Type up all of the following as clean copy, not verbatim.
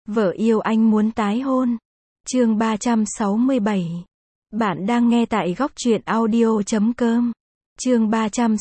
Vợ yêu anh muốn tái hôn. Chương 367. Bạn đang nghe tại góc truyện audio.com. Chương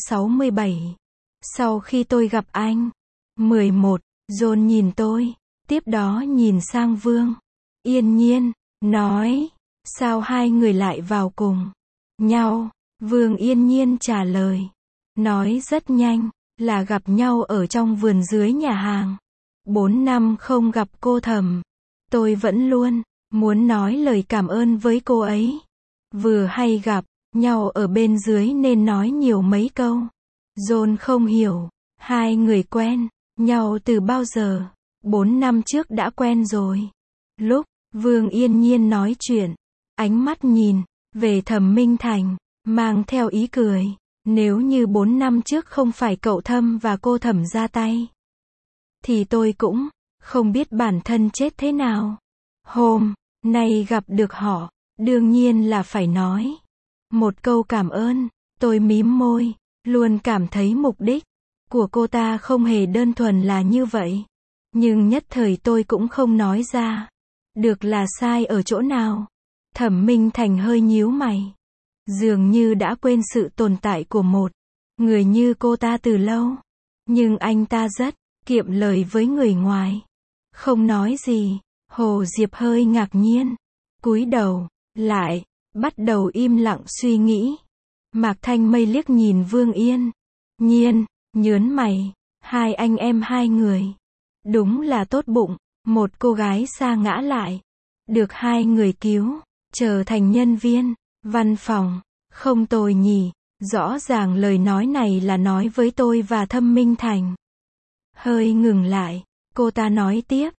367. Sau khi tôi gặp anh. 11. John nhìn tôi, tiếp đó nhìn sang Vương Yên Nhiên, nói, sao hai người lại vào cùng nhau? Vương Yên Nhiên trả lời, nói rất nhanh, là gặp nhau ở trong vườn dưới nhà hàng. 4 năm không gặp cô Thẩm, tôi vẫn luôn muốn nói lời cảm ơn với cô ấy. Vừa hay gặp nhau ở bên dưới nên nói nhiều mấy câu. John không hiểu, hai người quen nhau từ bao giờ? 4 năm trước đã quen rồi. Lúc Vương Yên Nhiên nói chuyện, ánh mắt nhìn về Thẩm Minh Thành, mang theo ý cười. Nếu như 4 năm trước không phải cậu Thâm và cô Thẩm ra tay, thì tôi cũng không biết bản thân chết thế nào. Hôm nay gặp được họ, đương nhiên là phải nói một câu cảm ơn. Tôi mím môi, luôn cảm thấy mục đích của cô ta không hề đơn thuần là như vậy. Nhưng nhất thời tôi cũng không nói ra được là sai ở chỗ nào. Thẩm Minh Thành hơi nhíu mày, dường như đã quên sự tồn tại của một người như cô ta từ lâu. Nhưng anh ta rất kiệm lời với người ngoài, không nói gì. Hồ Diệp hơi ngạc nhiên, cúi đầu lại, bắt đầu im lặng suy nghĩ. Mạc Thanh Mây liếc nhìn Vương Yên Nhiên, nhớn mày, hai anh em hai người đúng là tốt bụng, một cô gái sa ngã lại được hai người cứu, trở thành nhân viên văn phòng, không tồi nhỉ. Rõ ràng lời nói này là nói với tôi và Thẩm Minh Thành. Hơi ngừng lại, cô ta nói tiếp,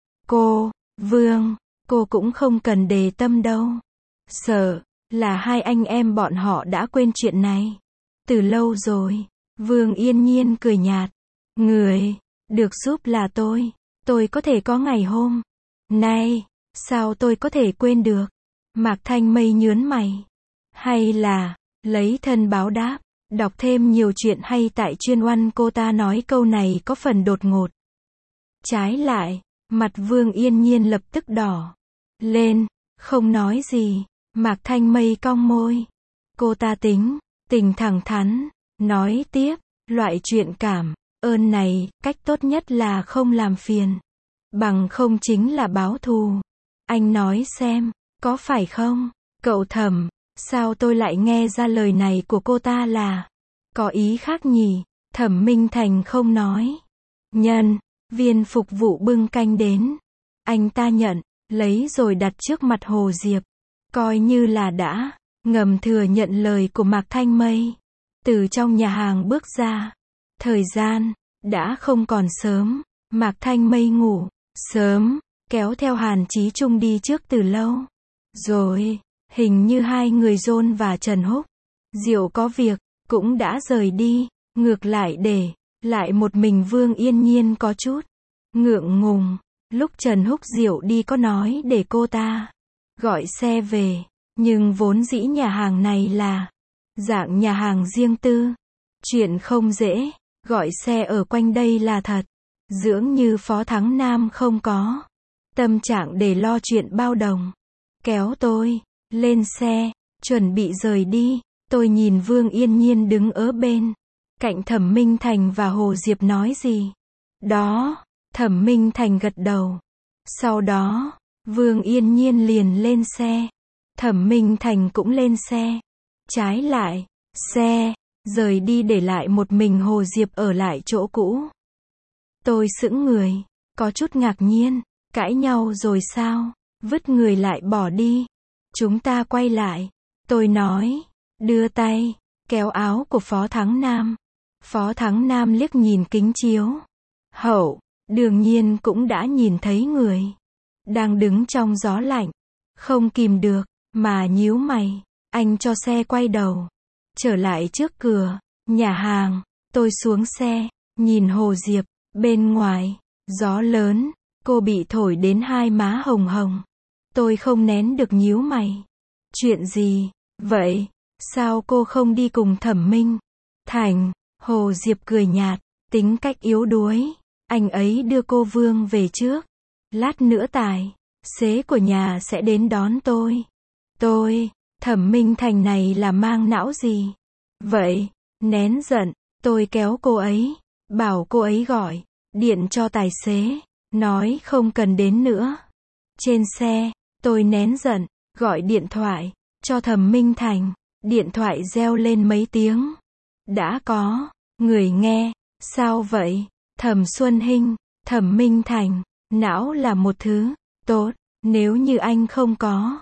Vương, cô cũng không cần đề tâm đâu. Sợ là hai anh em bọn họ đã quên chuyện này từ lâu rồi. Vương Yên Nhiên cười nhạt, người được giúp là tôi có thể có ngày hôm nay, sao tôi có thể quên được? Mạc Thanh Mây nhớn mày, hay là lấy thân báo đáp, đọc thêm nhiều chuyện hay tại chuyên oan. Cô ta nói câu này có phần đột ngột. Trái lại, mặt Vương Yên Nhiên lập tức đỏ lên, không nói gì. Mạc Thanh Mây cong môi. Cô ta tình thẳng thắn, nói tiếp, loại chuyện cảm ơn này, cách tốt nhất là không làm phiền, bằng không chính là báo thù. Anh nói xem, có phải không? Cậu Thẩm, sao tôi lại nghe ra lời này của cô ta là có ý khác nhỉ? Thẩm Minh Thành không nói. Nhân viên phục vụ bưng canh đến, anh ta nhận, lấy rồi đặt trước mặt Hồ Diệp, coi như là đã ngầm thừa nhận lời của Mạc Thanh Mây. Từ trong nhà hàng bước ra, thời gian đã không còn sớm. Mạc Thanh Mây ngủ sớm, kéo theo Hàn Chí Trung đi trước từ lâu rồi. Hình như hai người John và Trần Húc Diệu có việc cũng đã rời đi, ngược lại để lại một mình Vương Yên Nhiên có chút ngượng ngùng. Lúc Trần Húc Diệu đi có nói để cô ta gọi xe về, nhưng vốn dĩ nhà hàng này là dạng nhà hàng riêng tư, chuyện không dễ. Gọi xe ở quanh đây là thật, dường như Phó Thắng Nam không có tâm trạng để lo chuyện bao đồng. Kéo tôi lên xe, chuẩn bị rời đi. Tôi nhìn Vương Yên Nhiên đứng ở bên cạnh Thẩm Minh Thành và Hồ Diệp nói gì đó. Thẩm Minh Thành gật đầu. Sau đó, Vương Yên Nhiên liền lên xe. Thẩm Minh Thành cũng lên xe. Trái lại, xe rời đi để lại một mình Hồ Diệp ở lại chỗ cũ. Tôi sững người, có chút ngạc nhiên. Cãi nhau rồi sao? Vứt người lại bỏ đi. Chúng ta quay lại. Tôi nói, đưa tay kéo áo của Phó Thắng Nam. Phó Thắng Nam liếc nhìn kính chiếu hậu, đương nhiên cũng đã nhìn thấy người đang đứng trong gió lạnh, không kìm được mà nhíu mày. Anh cho xe quay đầu trở lại trước cửa nhà hàng. Tôi xuống xe, nhìn Hồ Diệp. Bên ngoài gió lớn, cô bị thổi đến hai má hồng hồng. Tôi không nén được nhíu mày. Chuyện gì vậy? Sao cô không đi cùng Thẩm Minh Thành? Hồ Diệp cười nhạt, tính cách yếu đuối. Anh ấy đưa cô Vương về trước. Lát nữa tài xế của nhà sẽ đến đón tôi. Thẩm Minh Thành này là mang não gì? Vậy, nén giận, tôi kéo cô ấy, bảo cô ấy gọi điện cho tài xế, nói không cần đến nữa. Trên xe, tôi nén giận, gọi điện thoại cho Thẩm Minh Thành, điện thoại reo lên mấy tiếng. Đã có người nghe, sao vậy? Thẩm Xuân Hinh, Thẩm Minh Thành, não là một thứ tốt, nếu như anh không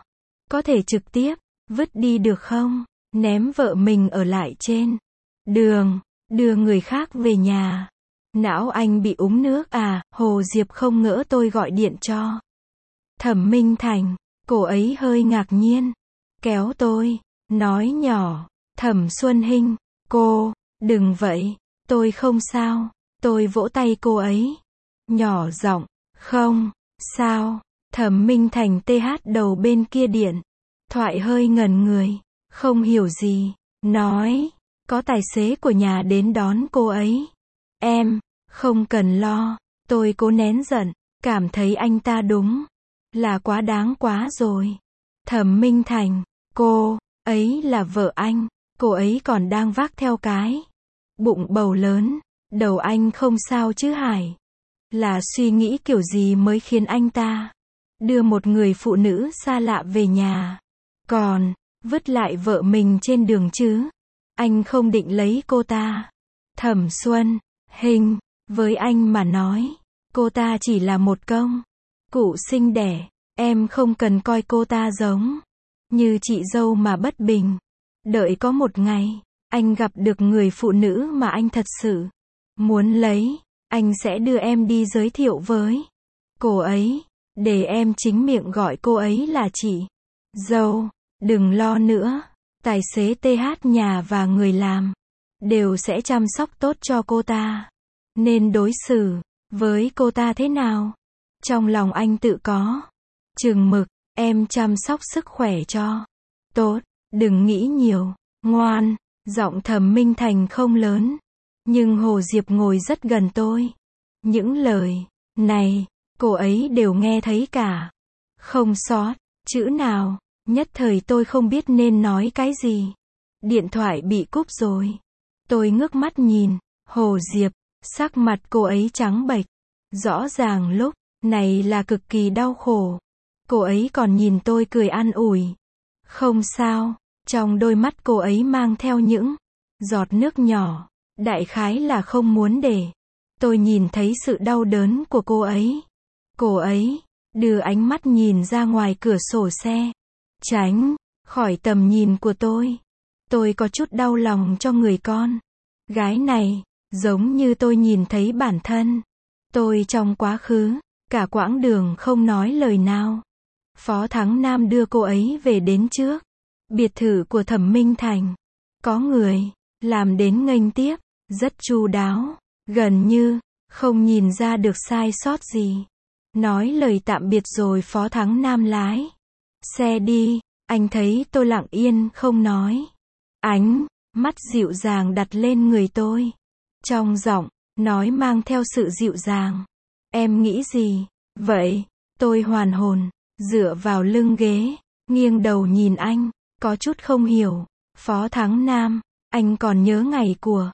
có thể trực tiếp vứt đi được không? Ném vợ mình ở lại trên đường, đưa người khác về nhà. Não anh bị úng nước à? Hồ Diệp không ngỡ tôi gọi điện cho Thẩm Minh Thành, cô ấy hơi ngạc nhiên, kéo tôi, nói nhỏ, Thẩm Xuân Hinh, cô, đừng vậy, tôi không sao. Tôi vỗ tay cô ấy, nhỏ giọng, không sao. Thẩm Minh Thành TH đầu bên kia điện thoại hơi ngẩn người, không hiểu gì, nói, có tài xế của nhà đến đón cô ấy. Em, không cần lo. Tôi cố nén giận, cảm thấy anh ta đúng là quá đáng quá rồi. Thẩm Minh Thành, cô ấy là vợ anh, cô ấy còn đang vác theo cái bụng bầu lớn, đầu anh không sao chứ Hải? Là suy nghĩ kiểu gì mới khiến anh ta đưa một người phụ nữ xa lạ về nhà, còn vứt lại vợ mình trên đường chứ? Anh không định lấy cô ta. Thẩm Xuân Hinh, với anh mà nói, cô ta chỉ là một công cụ sinh đẻ, em không cần coi cô ta giống như chị dâu mà bất bình. Đợi có một ngày, anh gặp được người phụ nữ mà anh thật sự muốn lấy, anh sẽ đưa em đi giới thiệu với cô ấy, để em chính miệng gọi cô ấy là chị dâu. Đừng lo nữa, tài xế TH nhà và người làm đều sẽ chăm sóc tốt cho cô ta. Nên đối xử với cô ta thế nào? Trong lòng anh tự có chừng mực, em chăm sóc sức khỏe cho tốt, đừng nghĩ nhiều, ngoan. Giọng Thẩm Minh Thành không lớn, nhưng Hồ Diệp ngồi rất gần tôi. Những lời này, cô ấy đều nghe thấy cả, không sót chữ nào. Nhất thời tôi không biết nên nói cái gì. Điện thoại bị cúp rồi. Tôi ngước mắt nhìn Hồ Diệp, sắc mặt cô ấy trắng bệch, rõ ràng lúc này là cực kỳ đau khổ. Cô ấy còn nhìn tôi cười an ủi, không sao. Trong đôi mắt cô ấy mang theo những giọt nước nhỏ, đại khái là không muốn để tôi nhìn thấy sự đau đớn của cô ấy. Cô ấy đưa ánh mắt nhìn ra ngoài cửa sổ xe, tránh khỏi tầm nhìn của tôi. Tôi có chút đau lòng cho người con gái này, giống như tôi nhìn thấy bản thân tôi trong quá khứ. Cả quãng đường không nói lời nào. Phó Thắng Nam đưa cô ấy về đến trước biệt thự của Thẩm Minh Thành. Có người làm đến nghênh tiếp, rất chu đáo, gần như không nhìn ra được sai sót gì. Nói lời tạm biệt rồi Phó Thắng Nam lái xe đi. Anh thấy tôi lặng yên không nói, ánh mắt dịu dàng đặt lên người tôi. Trong giọng nói mang theo sự dịu dàng. Em nghĩ gì vậy? Tôi hoàn hồn, dựa vào lưng ghế, nghiêng đầu nhìn anh, có chút không hiểu. Phó Thắng Nam, anh còn nhớ ngày của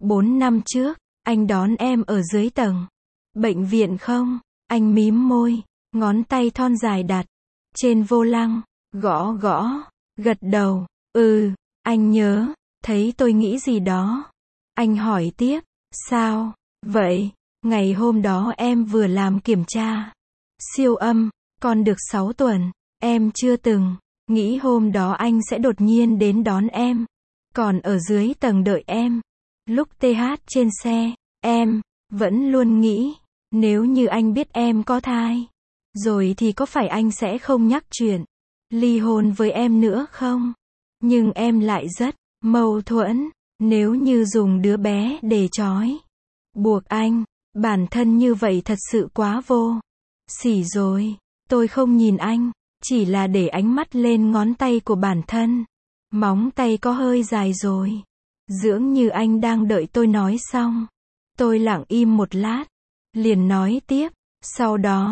4 năm trước, anh đón em ở dưới tầng bệnh viện không? Anh mím môi, ngón tay thon dài đặt trên vô lăng, gõ gõ, gật đầu. Anh nhớ. Thấy tôi nghĩ gì đó, anh hỏi tiếp, sao vậy? Ngày hôm đó em vừa làm kiểm tra siêu âm, còn được 6 tuần. Em chưa từng nghĩ hôm đó anh sẽ đột nhiên đến đón em, còn ở dưới tầng đợi em. Lúc TH trên xe, em vẫn luôn nghĩ, nếu như anh biết em có thai rồi thì có phải anh sẽ không nhắc chuyện ly hôn với em nữa không? Nhưng em lại rất mâu thuẫn. Nếu như dùng đứa bé để trói buộc anh, bản thân như vậy thật sự quá vô sỉ rồi. Tôi không nhìn anh, chỉ là để ánh mắt lên ngón tay của bản thân. Móng tay có hơi dài rồi. Dưỡng như anh đang đợi tôi nói xong. Tôi lặng im một lát, liền nói tiếp, sau đó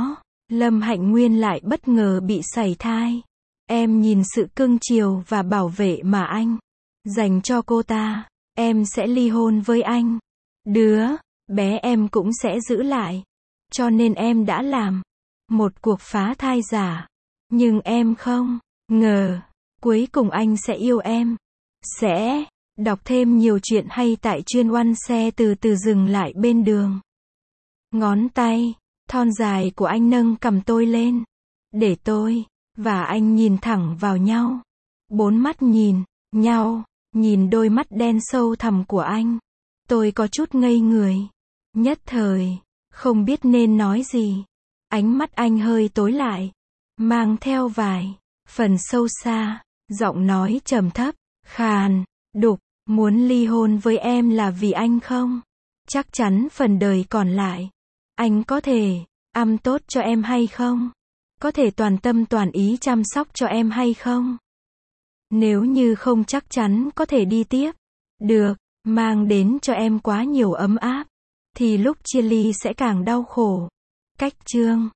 Lâm Hạnh Nguyên lại bất ngờ bị sảy thai. Em nhìn sự cưng chiều và bảo vệ mà anh dành cho cô ta. Em sẽ ly hôn với anh. Đứa bé em cũng sẽ giữ lại. Cho nên em đã làm một cuộc phá thai giả. Nhưng em không ngờ, cuối cùng anh sẽ yêu em. Sẽ đọc thêm nhiều chuyện hay tại chuyên Oan xe từ từ dừng lại bên đường. Ngón tay thon dài của anh nâng cằm tôi lên. Để tôi và anh nhìn thẳng vào nhau. Bốn mắt nhìn nhau, nhìn đôi mắt đen sâu thẳm của anh. Tôi có chút ngây người. Nhất thời, không biết nên nói gì. Ánh mắt anh hơi tối lại, mang theo vài phần sâu xa. Giọng nói trầm thấp, khàn, đục. Muốn ly hôn với em là vì anh không? Chắc chắn phần đời còn lại, anh có thể tốt cho em hay không? Có thể toàn tâm toàn ý chăm sóc cho em hay không? Nếu như không chắc chắn có thể đi tiếp được, mang đến cho em quá nhiều ấm áp, thì lúc chia ly sẽ càng đau khổ. Cách chương